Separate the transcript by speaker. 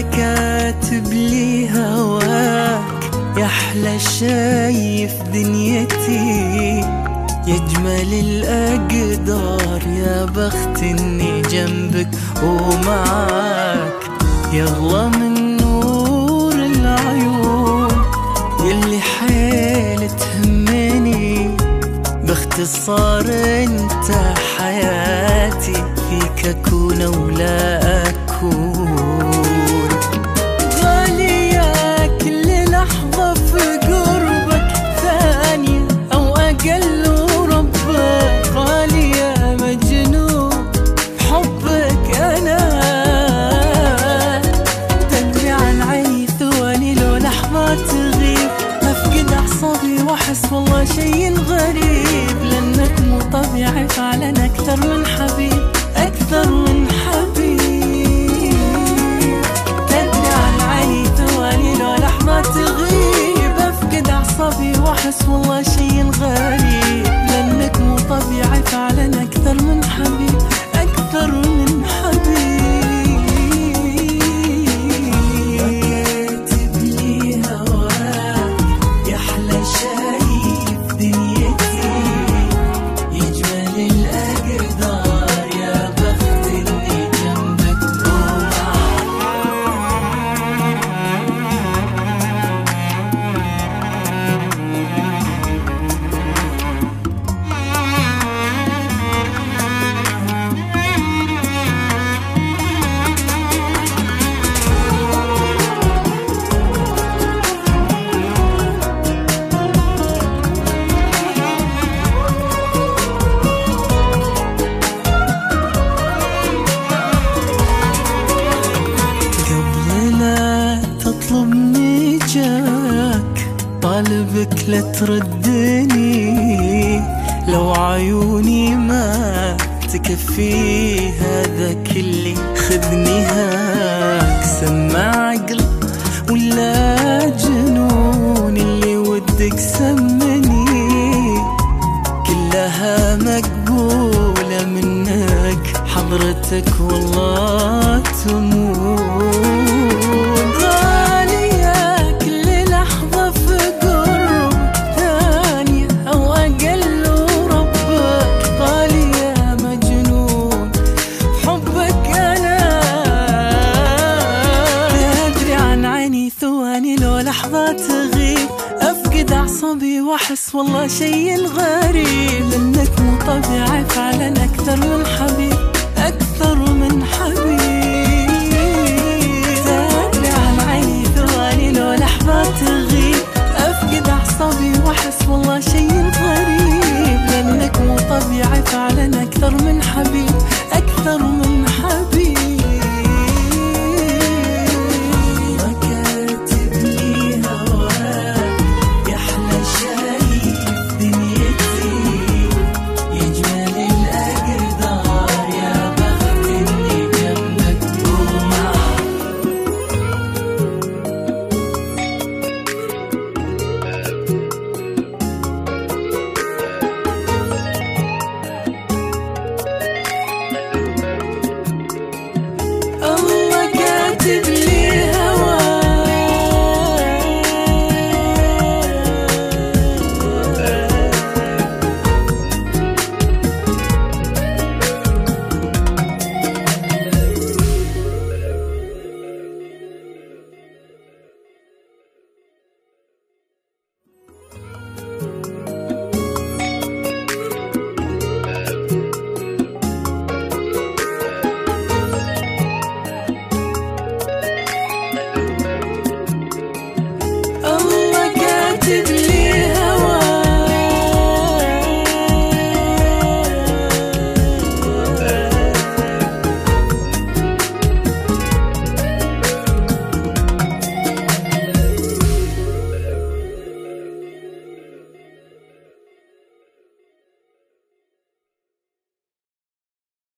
Speaker 1: كاتب لي هواك يا أحلى شي في دنيتي، يا أجمل الأقدار، يا بخت إني جنبك ومعاك، يا أغلى من نور العيون، يلي حيل تهمني، باختصار انت حياتي، فيك أكون ولا أكون. غالية كل لحظة في قربك، ثانية أو أقل وربك، غالية مجنون بحبك أنا. تدري عن عيني ثواني لو لحظة تغيب، أفقد أعصابي وأحس والله شي غريب، لأنك مو طبيعي فعلا أكثر من حبيب، أكثر من حبيب. تدري عن عيني ثواني لو لحظة تغيب، أفقد أعصابي وأحس والله شي غريب، لأنك مو طبيعي فعلا أكثر من حبيب، أكثر من حبيب. كاتب لي هواك يا أحلى شي في دنيتي، يجمل الأقدار، يا بخت إني جنبك ومعاك. قبل لا تطلبني جاك طالبك لا تردني، لو عيوني ما تكفي هذا كلي، خذني هاك سمع عقل ولا جنون، اللي ودك سمني كلها مقبولة منك، حضرتك والله تمون. غالية كل لحظة في قرب، ثانية أو أقل وربك، غالية مجنون بحبك أنا. تدري عن عيني ثواني لو لحظة تغيب، أفقد أعصابي وأحس والله شي غريب، لأنك مو طبيعي فعلا أكثر من حبيب،